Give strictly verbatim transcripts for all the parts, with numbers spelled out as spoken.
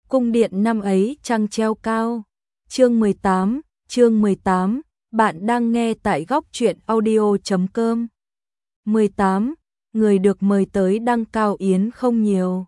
Cung điện năm ấy trăng treo cao. Chương mười tám, chương mười tám, bạn đang nghe tại góc truyện audio chấm com. mười tám, người được mời tới đăng cao yến không nhiều.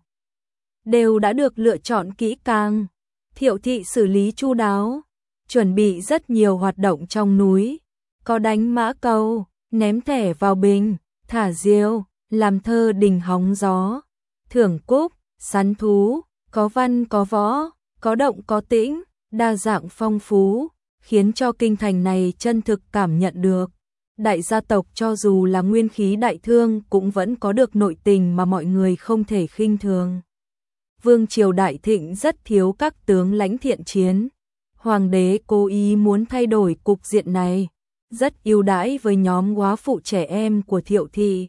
Đều đã được lựa chọn kỹ càng. Thiệu thị xử lý chu đáo, chuẩn bị rất nhiều hoạt động trong núi. Có đánh mã cầu, ném thẻ vào bình, thả diều, làm thơ đình hóng gió, thưởng cúc, săn thú, có văn có võ, có động có tĩnh, đa dạng phong phú, khiến cho kinh thành này chân thực cảm nhận được. Đại gia tộc cho dù là nguyên khí đại thương cũng vẫn có được nội tình mà mọi người không thể khinh thường. Vương triều đại thịnh rất thiếu các tướng lãnh thiện chiến. Hoàng đế cố ý muốn thay đổi cục diện này, rất ưu đãi với nhóm góa phụ trẻ em của Thiệu thị.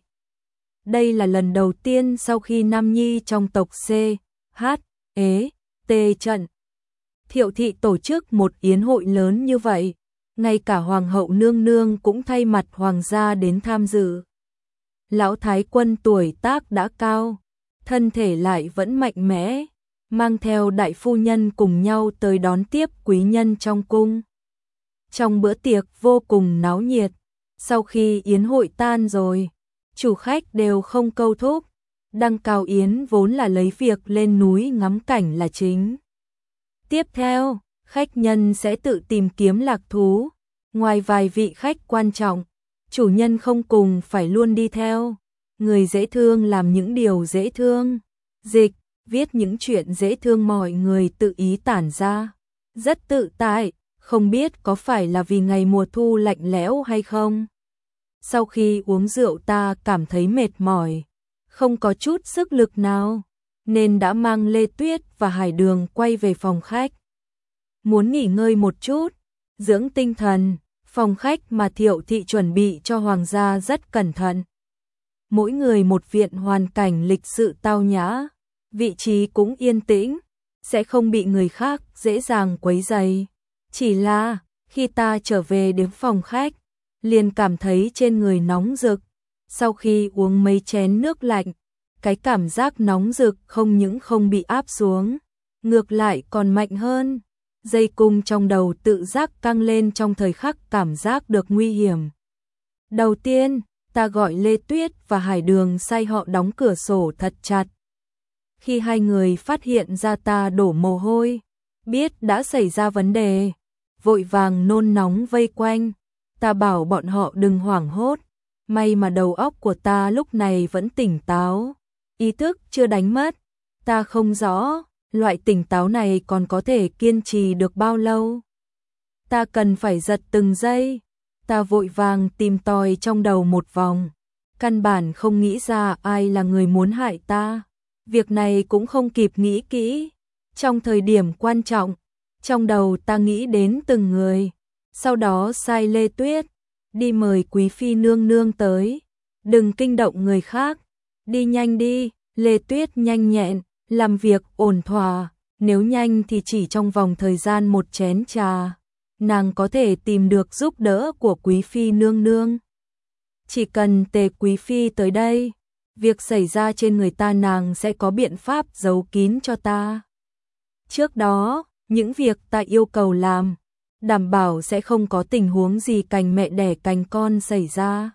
Đây là lần đầu tiên sau khi Nam Nhi trong tộc C, H, E, T trận. Thiệu thị tổ chức một yến hội lớn như vậy, ngay cả Hoàng hậu nương nương cũng thay mặt Hoàng gia đến tham dự. Lão Thái quân tuổi tác đã cao, thân thể lại vẫn mạnh mẽ, mang theo đại phu nhân cùng nhau tới đón tiếp quý nhân trong cung. Trong bữa tiệc vô cùng náo nhiệt, sau khi yến hội tan rồi, chủ khách đều không câu thúc, đăng cao yến vốn là lấy việc lên núi ngắm cảnh là chính. Tiếp theo, khách nhân sẽ tự tìm kiếm lạc thú, ngoài vài vị khách quan trọng, chủ nhân không cùng phải luôn đi theo. Người dễ thương làm những điều dễ thương, dịch, viết những chuyện dễ thương mọi người tự ý tản ra. Rất tự tại, không biết có phải là vì ngày mùa thu lạnh lẽo hay không. Sau khi uống rượu ta cảm thấy mệt mỏi, không có chút sức lực nào, nên đã mang Lê Tuyết và Hải Đường quay về phòng khách. Muốn nghỉ ngơi một chút, dưỡng tinh thần, phòng khách mà Thiệu thị chuẩn bị cho Hoàng gia rất cẩn thận. Mỗi người một viện hoàn cảnh lịch sự tao nhã, vị trí cũng yên tĩnh, sẽ không bị người khác dễ dàng quấy rầy. Chỉ là, khi ta trở về đến phòng khách, liền cảm thấy trên người nóng rực. Sau khi uống mấy chén nước lạnh, cái cảm giác nóng rực không những không bị áp xuống, ngược lại còn mạnh hơn. Dây cung trong đầu tự giác căng lên trong thời khắc cảm giác được nguy hiểm. Đầu tiên, ta gọi Lê Tuyết và Hải Đường sai họ đóng cửa sổ thật chặt. Khi hai người phát hiện ra ta đổ mồ hôi, biết đã xảy ra vấn đề, vội vàng nôn nóng vây quanh. Ta bảo bọn họ đừng hoảng hốt, may mà đầu óc của ta lúc này vẫn tỉnh táo, ý thức chưa đánh mất. Ta không rõ, loại tỉnh táo này còn có thể kiên trì được bao lâu. Ta cần phải giật từng giây. Ta vội vàng tìm tòi trong đầu một vòng, căn bản không nghĩ ra ai là người muốn hại ta. Việc này cũng không kịp nghĩ kỹ. Trong thời điểm quan trọng, trong đầu ta nghĩ đến từng người, sau đó sai Lê Tuyết, đi mời quý phi nương nương tới, đừng kinh động người khác, đi nhanh đi. Lê Tuyết nhanh nhẹn, làm việc ổn thỏa, nếu nhanh thì chỉ trong vòng thời gian một chén trà, nàng có thể tìm được giúp đỡ của quý phi nương nương. Chỉ cần Tề quý phi tới đây, việc xảy ra trên người ta nàng sẽ có biện pháp giấu kín cho ta. Trước đó, những việc ta yêu cầu làm, đảm bảo sẽ không có tình huống gì cành mẹ đẻ cành con xảy ra.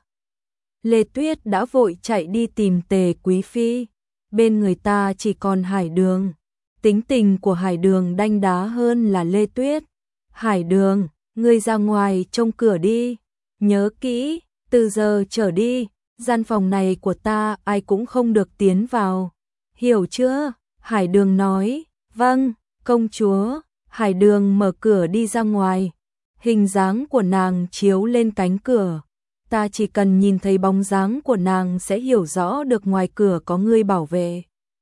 Lê Tuyết đã vội chạy đi tìm Tề quý phi, bên người ta chỉ còn Hải Đường. Tính tình của Hải Đường đanh đá hơn là Lê Tuyết. Hải Đường, ngươi ra ngoài trông cửa đi, nhớ kỹ, từ giờ trở đi, gian phòng này của ta ai cũng không được tiến vào, hiểu chưa? Hải Đường nói, vâng, công chúa. Hải Đường mở cửa đi ra ngoài, hình dáng của nàng chiếu lên cánh cửa. Ta chỉ cần nhìn thấy bóng dáng của nàng sẽ hiểu rõ được ngoài cửa có người bảo vệ,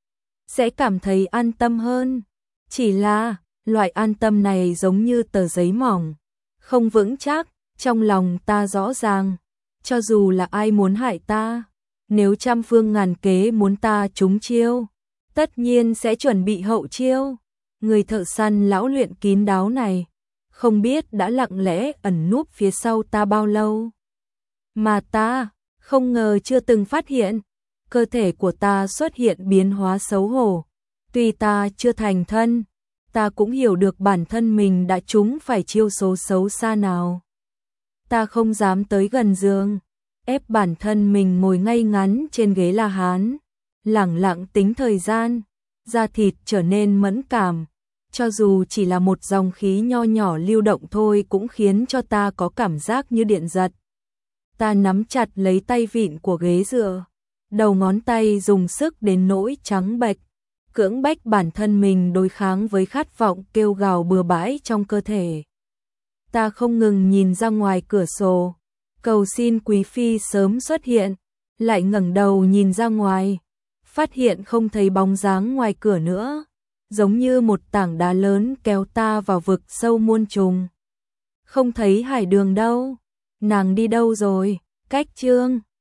sẽ cảm thấy an tâm hơn. Chỉ là, loại an tâm này giống như tờ giấy mỏng, không vững chắc. Trong lòng ta rõ ràng, cho dù là ai muốn hại ta, nếu trăm phương ngàn kế muốn ta trúng chiêu, tất nhiên sẽ chuẩn bị hậu chiêu. Người thợ săn lão luyện kín đáo này, không biết đã lặng lẽ ẩn núp phía sau ta bao lâu. Mà ta, không ngờ chưa từng phát hiện, cơ thể của ta xuất hiện biến hóa xấu hổ. Tuy ta chưa thành thân, ta cũng hiểu được bản thân mình đã trúng phải chiêu số xấu xa nào. Ta không dám tới gần giường, ép bản thân mình ngồi ngay ngắn trên ghế La Hán, lẳng lặng tính thời gian, da thịt trở nên mẫn cảm, cho dù chỉ là một dòng khí nho nhỏ lưu động thôi cũng khiến cho ta có cảm giác như điện giật. Ta nắm chặt lấy tay vịn của ghế dựa, đầu ngón tay dùng sức đến nỗi trắng bệch, cưỡng bách bản thân mình đối kháng với khát vọng kêu gào bừa bãi trong cơ thể. Ta không ngừng nhìn ra ngoài cửa sổ, cầu xin quý phi sớm xuất hiện, lại ngẩng đầu nhìn ra ngoài, phát hiện không thấy bóng dáng ngoài cửa nữa, giống như một tảng đá lớn kéo ta vào vực sâu muôn trùng. Không thấy Hải Đường đâu, nàng đi đâu rồi? Cách chương